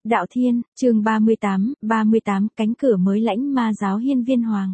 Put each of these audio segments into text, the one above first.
Đạo Thiên, chương 38, cánh cửa mới lãnh ma giáo hiên viên hoàng.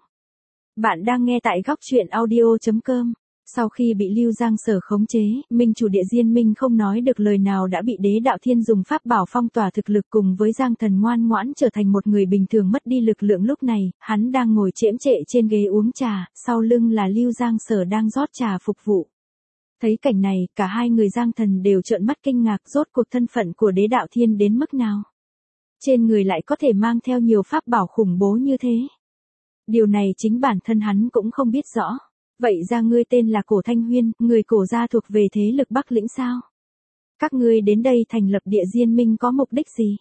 Bạn đang nghe tại góc truyện audio.com. Sau khi bị Lưu Giang Sở khống chế, minh chủ địa Diên Minh không nói được lời nào đã bị Đế Đạo Thiên dùng pháp bảo phong tỏa thực lực cùng với Giang Thần ngoan ngoãn trở thành một người bình thường mất đi lực lượng. Lúc này, hắn đang ngồi chễm chệ trên ghế uống trà, sau lưng là Lưu Giang Sở đang rót trà phục vụ. Thấy cảnh này, cả hai người Giang Thần đều trợn mắt kinh ngạc, rốt cuộc thân phận của Đế Đạo Thiên đến mức nào. Trên người lại có thể mang theo nhiều pháp bảo khủng bố như thế. Điều này chính bản thân hắn cũng không biết rõ. Vậy ra ngươi tên là Cổ Thanh Huyên, người Cổ gia thuộc về thế lực Bắc Lĩnh sao? Các ngươi đến đây thành lập địa Diên Minh có mục đích gì?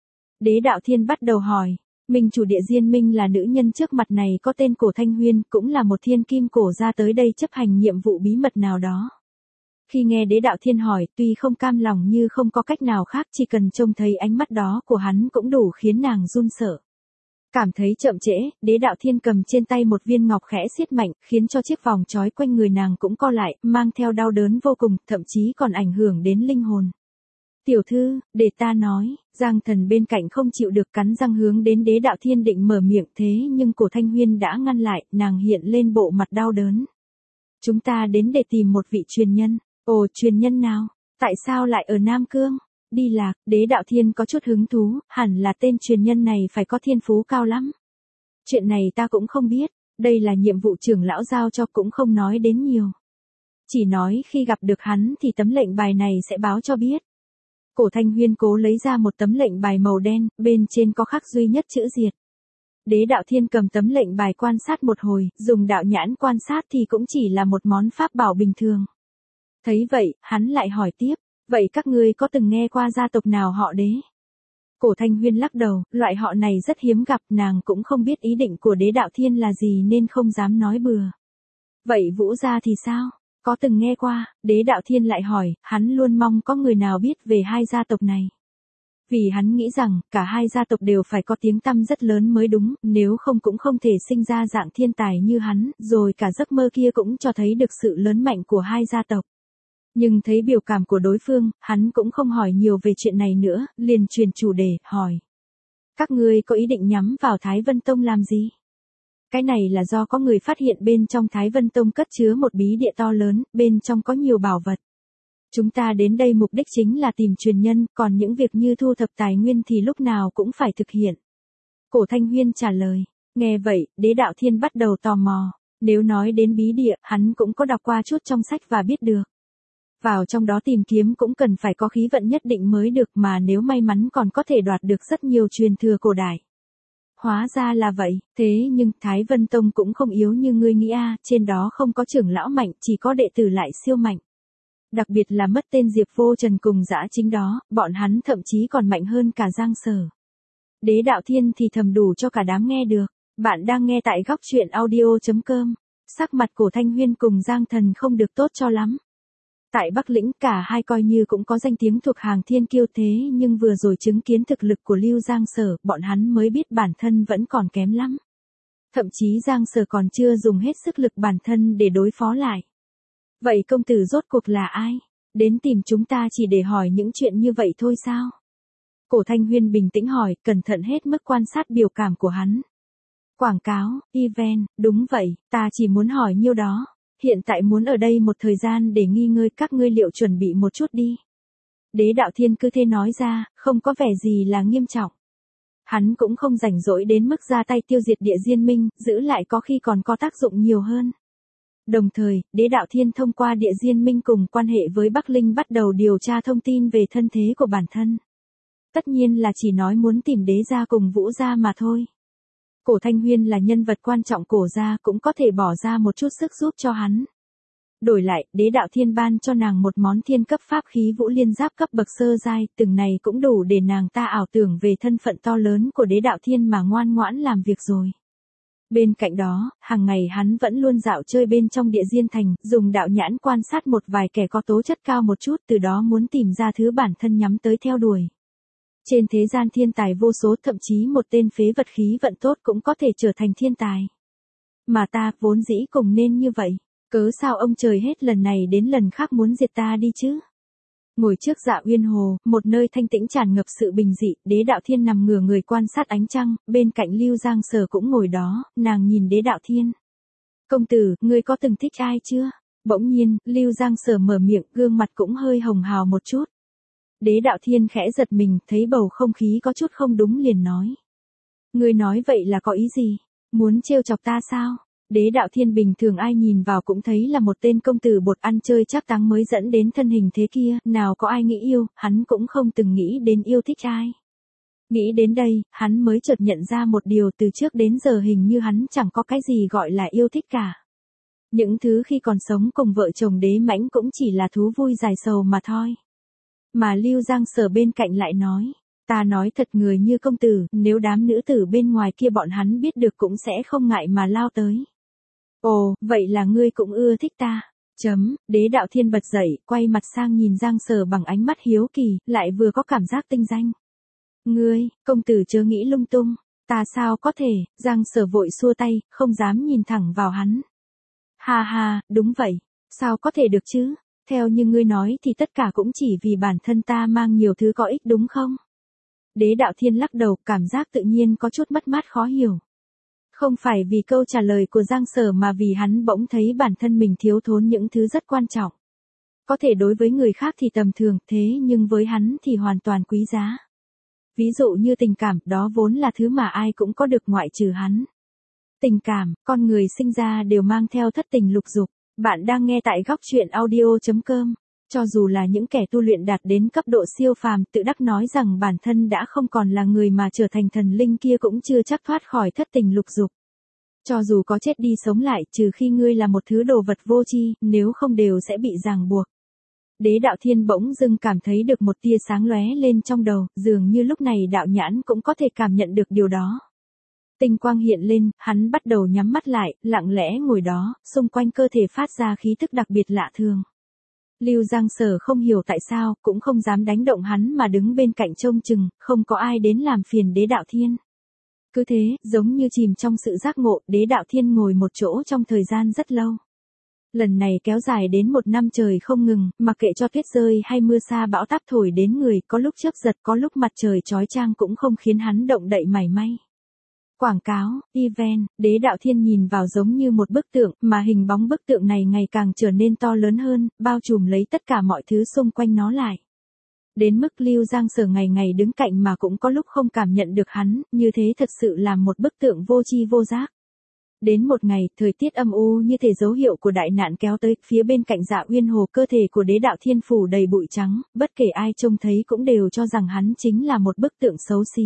Đế Đạo Thiên bắt đầu hỏi. Minh chủ địa Diên Minh là nữ nhân trước mặt này có tên Cổ Thanh Huyên, cũng là một thiên kim cổ gia tới đây chấp hành nhiệm vụ bí mật nào đó. Khi nghe Đế Đạo Thiên hỏi, tuy không cam lòng như không có cách nào khác, chỉ cần trông thấy ánh mắt đó của hắn cũng đủ khiến nàng run sợ. Cảm thấy chậm trễ, Đế Đạo Thiên cầm trên tay một viên ngọc khẽ siết mạnh, khiến cho chiếc vòng trói quanh người nàng cũng co lại, mang theo đau đớn vô cùng, thậm chí còn ảnh hưởng đến linh hồn. Tiểu thư, để ta nói, Giang Thần bên cạnh không chịu được cắn răng hướng đến Đế Đạo Thiên định mở miệng, thế nhưng Cổ Thanh Huyên đã ngăn lại, nàng hiện lên bộ mặt đau đớn. Chúng ta đến để tìm một vị truyền nhân. Ồ, truyền nhân nào? Tại sao lại ở Nam Cương? Đi lạc, Đế Đạo Thiên có chút hứng thú, hẳn là tên truyền nhân này phải có thiên phú cao lắm. Chuyện này ta cũng không biết, đây là nhiệm vụ trưởng lão giao cho, cũng không nói đến nhiều. Chỉ nói khi gặp được hắn thì tấm lệnh bài này sẽ báo cho biết. Cổ Thanh Huyên cố lấy ra một tấm lệnh bài màu đen, bên trên có khắc duy nhất chữ diệt. Đế Đạo Thiên cầm tấm lệnh bài quan sát một hồi, dùng đạo nhãn quan sát thì cũng chỉ là một món pháp bảo bình thường. Thấy vậy, hắn lại hỏi tiếp, vậy các ngươi có từng nghe qua gia tộc nào họ Đế? Cổ Thanh Huyên lắc đầu, loại họ này rất hiếm gặp, nàng cũng không biết ý định của Đế Đạo Thiên là gì nên không dám nói bừa. Vậy Vũ gia thì sao? Có từng nghe qua? Đế Đạo Thiên lại hỏi, hắn luôn mong có người nào biết về hai gia tộc này. Vì hắn nghĩ rằng, cả hai gia tộc đều phải có tiếng tăm rất lớn mới đúng, nếu không cũng không thể sinh ra dạng thiên tài như hắn, rồi cả giấc mơ kia cũng cho thấy được sự lớn mạnh của hai gia tộc. Nhưng thấy biểu cảm của đối phương, hắn cũng không hỏi nhiều về chuyện này nữa, liền chuyển chủ đề, hỏi. Các ngươi có ý định nhắm vào Thái Vân Tông làm gì? Cái này là do có người phát hiện bên trong Thái Vân Tông cất chứa một bí địa to lớn, bên trong có nhiều bảo vật. Chúng ta đến đây mục đích chính là tìm truyền nhân, còn những việc như thu thập tài nguyên thì lúc nào cũng phải thực hiện. Cổ Thanh Huyên trả lời. Nghe vậy, Đế Đạo Thiên bắt đầu tò mò. Nếu nói đến bí địa, hắn cũng có đọc qua chút trong sách và biết được. Vào trong đó tìm kiếm cũng cần phải có khí vận nhất định mới được, mà nếu may mắn còn có thể đoạt được rất nhiều truyền thừa cổ đại. Hóa ra là vậy, thế nhưng Thái Vân Tông cũng không yếu như ngươi nghĩ a, trên đó không có trưởng lão mạnh, chỉ có đệ tử lại siêu mạnh. Đặc biệt là mất tên Diệp Vô Trần cùng Dã Chính đó, bọn hắn thậm chí còn mạnh hơn cả Giang Sở. Đế Đạo Thiên thì thầm đủ cho cả đám nghe được. Bạn đang nghe tại góc truyện audio.com. Sắc mặt Cổ Thanh Huyên cùng Giang Thần không được tốt cho lắm. Tại Bắc Lĩnh cả hai coi như cũng có danh tiếng thuộc hàng thiên kiêu, thế nhưng vừa rồi chứng kiến thực lực của Lưu Giang Sở, bọn hắn mới biết bản thân vẫn còn kém lắm. Thậm chí Giang Sở còn chưa dùng hết sức lực bản thân để đối phó lại. Vậy công tử rốt cuộc là ai? Đến tìm chúng ta chỉ để hỏi những chuyện như vậy thôi sao? Cổ Thanh Huyên bình tĩnh hỏi, cẩn thận hết mức quan sát biểu cảm của hắn. Quảng cáo, event, đúng vậy, ta chỉ muốn hỏi nhiêu đó. Hiện tại muốn ở đây một thời gian để nghi ngơi, các ngươi liệu chuẩn bị một chút đi. Đế Đạo Thiên cứ thế nói ra, không có vẻ gì là nghiêm trọng. Hắn cũng không rảnh rỗi đến mức ra tay tiêu diệt địa Diên Minh, giữ lại có khi còn có tác dụng nhiều hơn. Đồng thời, Đế Đạo Thiên thông qua địa Diên Minh cùng quan hệ với Bắc Linh bắt đầu điều tra thông tin về thân thế của bản thân. Tất nhiên là chỉ nói muốn tìm Đế gia cùng Vũ gia mà thôi. Cổ Thanh Huyên là nhân vật quan trọng Cổ gia, cũng có thể bỏ ra một chút sức giúp cho hắn. Đổi lại, Đế Đạo Thiên ban cho nàng một món thiên cấp pháp khí Vũ Liên Giáp cấp bậc sơ giai, từng này cũng đủ để nàng ta ảo tưởng về thân phận to lớn của Đế Đạo Thiên mà ngoan ngoãn làm việc rồi. Bên cạnh đó, hàng ngày hắn vẫn luôn dạo chơi bên trong địa Diên Thành, dùng đạo nhãn quan sát một vài kẻ có tố chất cao một chút, từ đó muốn tìm ra thứ bản thân nhắm tới theo đuổi. Trên thế gian thiên tài vô số, thậm chí một tên phế vật khí vận tốt cũng có thể trở thành thiên tài. Mà ta vốn dĩ cùng nên như vậy, cớ sao ông trời hết lần này đến lần khác muốn diệt ta đi chứ? Ngồi trước Dạ Uyên Hồ, một nơi thanh tĩnh tràn ngập sự bình dị, Đế Đạo Thiên nằm ngửa người quan sát ánh trăng, bên cạnh Lưu Giang Sở cũng ngồi đó, nàng nhìn Đế Đạo Thiên. Công tử, ngươi có từng thích ai chưa? Bỗng nhiên, Lưu Giang Sở mở miệng, gương mặt cũng hơi hồng hào một chút. Đế Đạo Thiên khẽ giật mình, thấy bầu không khí có chút không đúng liền nói. Ngươi nói vậy là có ý gì? Muốn trêu chọc ta sao? Đế Đạo Thiên bình thường ai nhìn vào cũng thấy là một tên công tử bột ăn chơi chắc táng mới dẫn đến thân hình thế kia, nào có ai nghĩ yêu, hắn cũng không từng nghĩ đến yêu thích ai. Nghĩ đến đây, hắn mới chợt nhận ra một điều, từ trước đến giờ hình như hắn chẳng có cái gì gọi là yêu thích cả. Những thứ khi còn sống cùng vợ chồng Đế Mãnh cũng chỉ là thú vui dài sầu mà thôi. Mà Lưu Giang Sở bên cạnh lại nói, ta nói thật, người như công tử, nếu đám nữ tử bên ngoài kia bọn hắn biết được cũng sẽ không ngại mà lao tới. Ồ, vậy là ngươi cũng ưa thích ta. Đế Đạo Thiên bật dậy, quay mặt sang nhìn Giang Sở bằng ánh mắt hiếu kỳ, lại vừa có cảm giác tinh danh. Ngươi, công tử chớ nghĩ lung tung, ta sao có thể? Giang Sở vội xua tay, không dám nhìn thẳng vào hắn. Ha ha, đúng vậy, sao có thể được chứ? Theo như ngươi nói thì tất cả cũng chỉ vì bản thân ta mang nhiều thứ có ích đúng không? Đế Đạo Thiên lắc đầu, cảm giác tự nhiên có chút mất mát khó hiểu. Không phải vì câu trả lời của Giang Sở mà vì hắn bỗng thấy bản thân mình thiếu thốn những thứ rất quan trọng. Có thể đối với người khác thì tầm thường, thế nhưng với hắn thì hoàn toàn quý giá. Ví dụ như tình cảm, đó vốn là thứ mà ai cũng có được ngoại trừ hắn. Tình cảm, con người sinh ra đều mang theo thất tình lục dục. Bạn đang nghe tại góc truyện audio.com. Cho dù là những kẻ tu luyện đạt đến cấp độ siêu phàm, tự đắc nói rằng bản thân đã không còn là người mà trở thành thần linh kia cũng chưa chắc thoát khỏi thất tình lục dục. Cho dù có chết đi sống lại, trừ khi ngươi là một thứ đồ vật vô tri, nếu không đều sẽ bị ràng buộc. Đế Đạo Thiên bỗng dưng cảm thấy được một tia sáng lóe lên trong đầu, dường như lúc này đạo nhãn cũng có thể cảm nhận được điều đó. Tinh quang hiện lên, hắn bắt đầu nhắm mắt lại, lặng lẽ ngồi đó, xung quanh cơ thể phát ra khí tức đặc biệt lạ thường. Lưu Giang Sở không hiểu tại sao, cũng không dám đánh động hắn mà đứng bên cạnh trông chừng, không có ai đến làm phiền Đế Đạo Thiên. Cứ thế, giống như chìm trong sự giác ngộ, Đế Đạo Thiên ngồi một chỗ trong thời gian rất lâu. Lần này kéo dài đến 1 năm trời không ngừng, mặc kệ cho tuyết rơi hay mưa sa bão táp thổi đến người, có lúc chớp giật, có lúc mặt trời chói chang cũng không khiến hắn động đậy mảy may. Quảng cáo, event, Đế Đạo Thiên nhìn vào giống như một bức tượng, mà hình bóng bức tượng này ngày càng trở nên to lớn hơn, bao trùm lấy tất cả mọi thứ xung quanh nó lại. Đến mức Lưu Giang Sở ngày ngày đứng cạnh mà cũng có lúc không cảm nhận được hắn, như thế thật sự là một bức tượng vô tri vô giác. Đến một ngày, thời tiết âm u như thể dấu hiệu của đại nạn kéo tới, phía bên cạnh Dạ Uyên Hồ cơ thể của Đế Đạo Thiên phủ đầy bụi trắng, bất kể ai trông thấy cũng đều cho rằng hắn chính là một bức tượng xấu xí.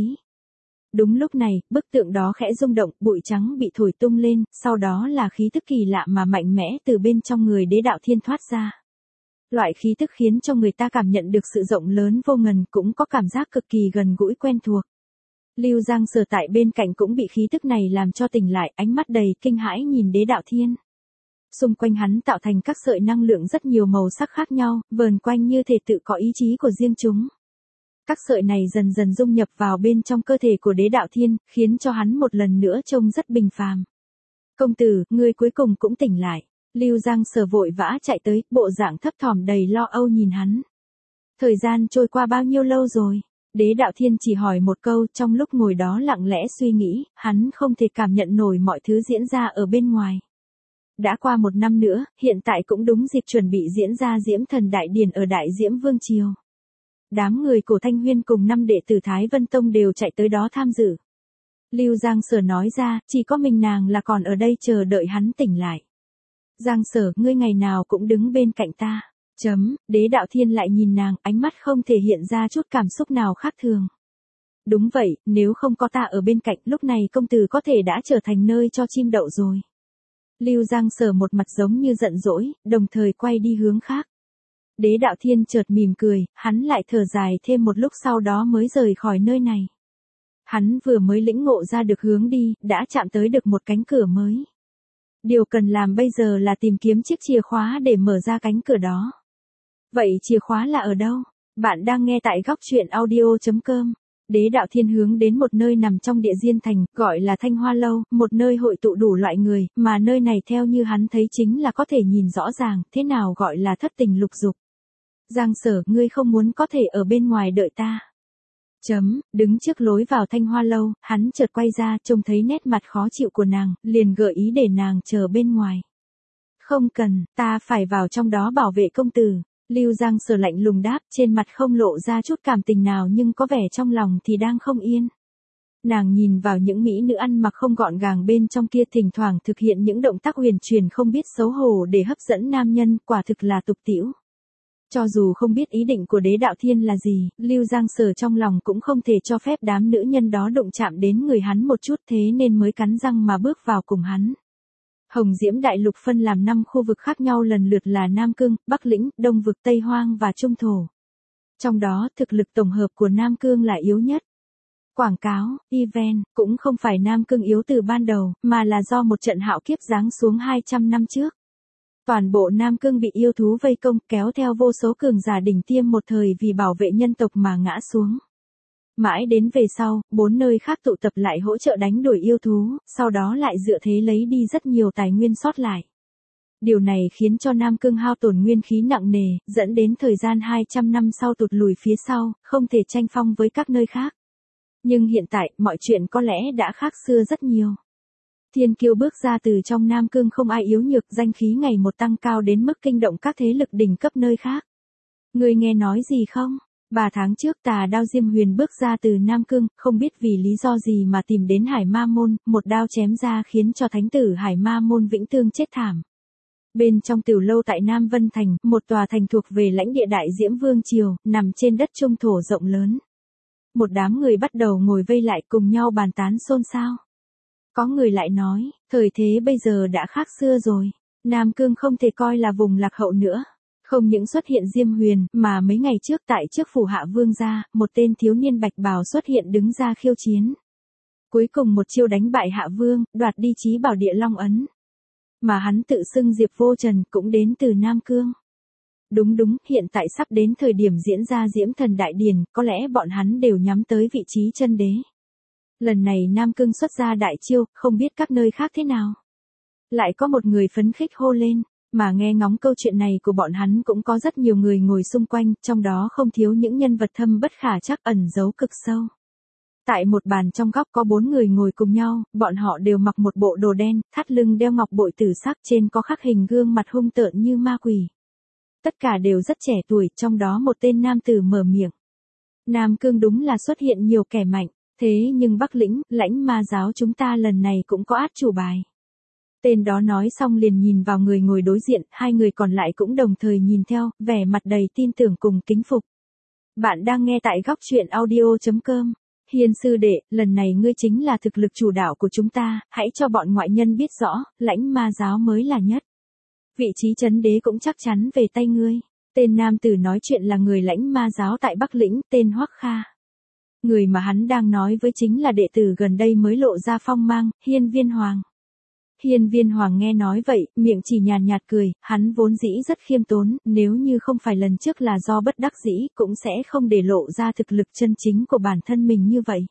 Đúng lúc này, bức tượng đó khẽ rung động, bụi trắng bị thổi tung lên, sau đó là khí tức kỳ lạ mà mạnh mẽ từ bên trong người Đế Đạo Thiên thoát ra. Loại khí tức khiến cho người ta cảm nhận được sự rộng lớn vô ngần, cũng có cảm giác cực kỳ gần gũi quen thuộc. Lưu Giang Sở tại bên cạnh cũng bị khí tức này làm cho tỉnh lại, ánh mắt đầy kinh hãi nhìn Đế Đạo Thiên. Xung quanh hắn tạo thành các sợi năng lượng rất nhiều màu sắc khác nhau, vờn quanh như thể tự có ý chí của riêng chúng. Các sợi này dần dần dung nhập vào bên trong cơ thể của Đế Đạo Thiên, khiến cho hắn một lần nữa trông rất bình phàm. Công tử, ngươi cuối cùng cũng tỉnh lại. Lưu Giang Sở vội vã chạy tới, bộ dạng thấp thỏm đầy lo âu nhìn hắn. Thời gian trôi qua bao nhiêu lâu rồi? Đế Đạo Thiên chỉ hỏi một câu, trong lúc ngồi đó lặng lẽ suy nghĩ, hắn không thể cảm nhận nổi mọi thứ diễn ra ở bên ngoài. Đã qua 1 năm nữa, hiện tại cũng đúng dịp chuẩn bị diễn ra Diễm Thần Đại Điển ở Đại Diễm Vương Triều. Đám người Cổ Thanh Huyên cùng 5 đệ tử Thái Vân Tông đều chạy tới đó tham dự. Lưu Giang Sở nói ra, chỉ có mình nàng là còn ở đây chờ đợi hắn tỉnh lại. Giang Sở, ngươi ngày nào cũng đứng bên cạnh ta. Đế Đạo Thiên lại nhìn nàng, ánh mắt không thể hiện ra chút cảm xúc nào khác thường. Đúng vậy, nếu không có ta ở bên cạnh, lúc này công tử có thể đã trở thành nơi cho chim đậu rồi. Lưu Giang Sở một mặt giống như giận dỗi, đồng thời quay đi hướng khác. Đế Đạo Thiên chợt mỉm cười, hắn lại thở dài thêm một lúc sau đó mới rời khỏi nơi này. Hắn vừa mới lĩnh ngộ ra được hướng đi, đã chạm tới được một cánh cửa mới. Điều cần làm bây giờ là tìm kiếm chiếc chìa khóa để mở ra cánh cửa đó. Vậy chìa khóa là ở đâu? Bạn đang nghe tại góc truyện audio.com. Đế Đạo Thiên hướng đến một nơi nằm trong địa diên thành, gọi là Thanh Hoa Lâu, một nơi hội tụ đủ loại người, mà nơi này theo như hắn thấy chính là có thể nhìn rõ ràng, thế nào gọi là thất tình lục dục. Giang Sở, ngươi không muốn có thể ở bên ngoài đợi ta. Đứng trước lối vào Thanh Hoa lâu, hắn chợt quay ra, trông thấy nét mặt khó chịu của nàng, liền gợi ý để nàng chờ bên ngoài. Không cần, ta phải vào trong đó bảo vệ công tử. Lưu Giang Sở lạnh lùng đáp, trên mặt không lộ ra chút cảm tình nào nhưng có vẻ trong lòng thì đang không yên. Nàng nhìn vào những mỹ nữ ăn mặc không gọn gàng bên trong kia, thỉnh thoảng thực hiện những động tác huyền truyền không biết xấu hổ để hấp dẫn nam nhân, quả thực là tục tĩu. Cho dù không biết ý định của Đế Đạo Thiên là gì, Lưu Giang Sở trong lòng cũng không thể cho phép đám nữ nhân đó đụng chạm đến người hắn một chút, thế nên mới cắn răng mà bước vào cùng hắn. Hồng Diễm Đại Lục phân làm 5 khu vực khác nhau lần lượt là Nam Cương, Bắc Lĩnh, Đông Vực, Tây Hoang và Trung Thổ. Trong đó thực lực tổng hợp của Nam Cương là yếu nhất. Quảng cáo, event, cũng không phải Nam Cương yếu từ ban đầu, mà là do một trận hạo kiếp giáng xuống 200 năm trước. Toàn bộ Nam Cương bị yêu thú vây công, kéo theo vô số cường giả đỉnh tiêm một thời vì bảo vệ nhân tộc mà ngã xuống. Mãi đến về sau, 4 nơi khác tụ tập lại hỗ trợ đánh đuổi yêu thú, sau đó lại dựa thế lấy đi rất nhiều tài nguyên sót lại. Điều này khiến cho Nam Cương hao tổn nguyên khí nặng nề, dẫn đến thời gian 200 năm sau tụt lùi phía sau, không thể tranh phong với các nơi khác. Nhưng hiện tại, mọi chuyện có lẽ đã khác xưa rất nhiều. Thiên kiêu bước ra từ trong Nam Cương không ai yếu nhược, danh khí ngày một tăng cao đến mức kinh động các thế lực đỉnh cấp nơi khác. Ngươi nghe nói gì không? 3 tháng trước Tà Đao Diêm Huyền bước ra từ Nam Cương, không biết vì lý do gì mà tìm đến Hải Ma Môn, một đao chém ra khiến cho thánh tử Hải Ma Môn Vĩnh Tương chết thảm. Bên trong tiểu lâu tại Nam Vân Thành, một tòa thành thuộc về lãnh địa Đại Diễm Vương Triều, nằm trên đất trung thổ rộng lớn. Một đám người bắt đầu ngồi vây lại cùng nhau bàn tán xôn xao. Có người lại nói, thời thế bây giờ đã khác xưa rồi, Nam Cương không thể coi là vùng lạc hậu nữa. Không những xuất hiện Diêm Huyền, mà mấy ngày trước tại trước phủ Hạ Vương gia, một tên thiếu niên bạch bào xuất hiện đứng ra khiêu chiến. Cuối cùng một chiêu đánh bại Hạ Vương, đoạt đi chí bảo địa long ấn. Mà hắn tự xưng Diệp Vô Trần cũng đến từ Nam Cương. Đúng, hiện tại sắp đến thời điểm diễn ra Diễm Thần Đại Điển, có lẽ bọn hắn đều nhắm tới vị trí chân đế. Lần này Nam Cương xuất ra đại chiêu, không biết các nơi khác thế nào. Lại có một người phấn khích hô lên, mà nghe ngóng câu chuyện này của bọn hắn cũng có rất nhiều người ngồi xung quanh, trong đó không thiếu những nhân vật thâm bất khả trắc ẩn giấu cực sâu. Tại một bàn trong góc có 4 người ngồi cùng nhau, bọn họ đều mặc một bộ đồ đen, thắt lưng đeo ngọc bội tử sắc, trên có khắc hình gương mặt hung tợn như ma quỷ. Tất cả đều rất trẻ tuổi, trong đó một tên nam tử mở miệng. Nam Cương đúng là xuất hiện nhiều kẻ mạnh, thế nhưng Bắc Lĩnh, Lãnh Ma giáo chúng ta lần này cũng có át chủ bài. Tên đó nói xong liền nhìn vào người ngồi đối diện, 2 người còn lại cũng đồng thời nhìn theo, vẻ mặt đầy tin tưởng cùng kính phục. Bạn đang nghe tại góc truyện audio.com. Hiền sư đệ, lần này ngươi chính là thực lực chủ đạo của chúng ta, hãy cho bọn ngoại nhân biết rõ, Lãnh Ma giáo mới là nhất. Vị trí chấn đế cũng chắc chắn về tay ngươi. Tên nam tử nói chuyện là người Lãnh Ma giáo tại Bắc Lĩnh, tên Hoắc Kha. Người mà hắn đang nói với chính là đệ tử gần đây mới lộ ra phong mang, Hiên Viên Hoàng. Hiên Viên Hoàng nghe nói vậy, miệng chỉ nhàn nhạt cười, hắn vốn dĩ rất khiêm tốn, nếu như không phải lần trước là do bất đắc dĩ, cũng sẽ không để lộ ra thực lực chân chính của bản thân mình như vậy.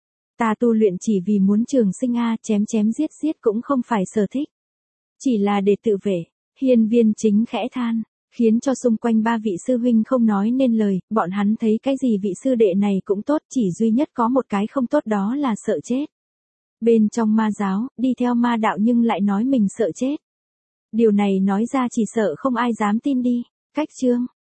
Ta tu luyện chỉ vì muốn trường sinh chém giết cũng không phải sở thích. Chỉ là để tự vệ, Hiên Viên chính khẽ than, khiến cho xung quanh 3 vị sư huynh không nói nên lời, bọn hắn thấy cái gì vị sư đệ này cũng tốt, chỉ duy nhất có một cái không tốt đó là sợ chết. Bên trong ma giáo, đi theo ma đạo nhưng lại nói mình sợ chết. Điều này nói ra chỉ sợ không ai dám tin đi. Cách chương,